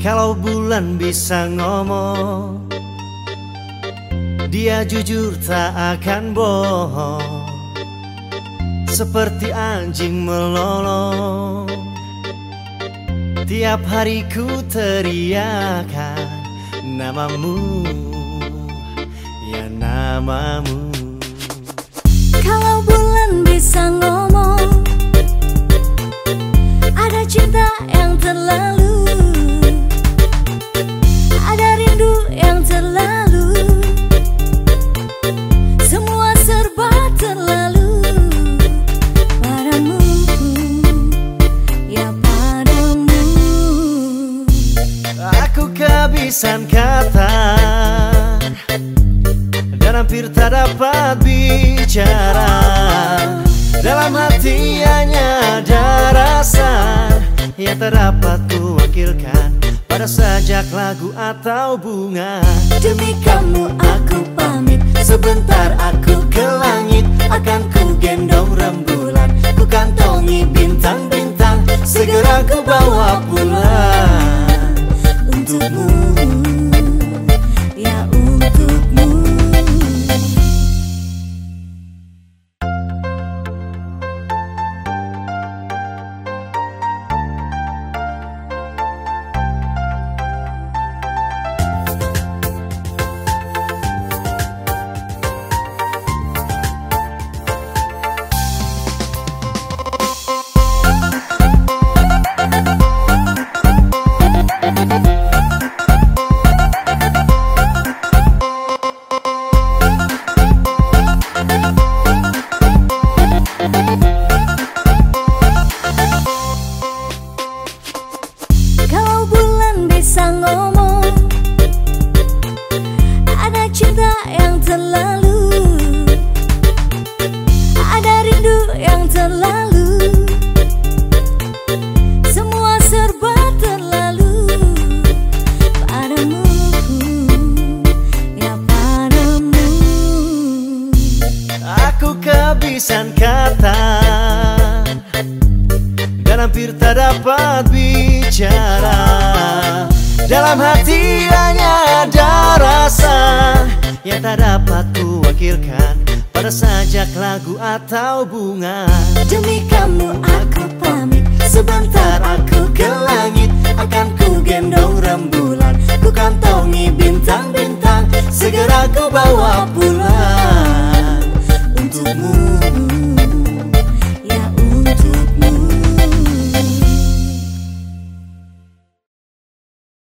Kalau bulan bisa ngomong, dia jujur tak akan bohong. Seperti anjing melolong, tiap hari ku teriakan namamu, ya namamu. Kalau bulan bisa ngomong, ada cinta yang terlalu, ada rindu yang terlalu, semua serba terlalu padamu, ya padamu. Aku kehabisan kata dan hampir tak dapat bicara. Dalam hati hanya ada rasa yang tak dapat ku wakilkan pada sajak lagu atau bunga. Demi kamu aku pamit, sebentar aku ke langit. Akan ku gendong rembulan, ku kantongi bintang-bintang, segera ku bawa pulang untukmu, ya untukmu. Kalau bulan bisa ngomong, ada cinta yang terlalu, ada rindu yang terlalu, semua serba terlalu padamu, ya padamu. Aku kehabisan kata dan hampir tak dapat bicara. Dalam hati hanya ada rasa yang tak dapat ku wakilkan pada sajak lagu atau bunga. Demi kamu aku pamit, sebentar aku ke langit. Akan ku gendong rembulan, ku kantongi bintang-bintang, segera ku bawa pulang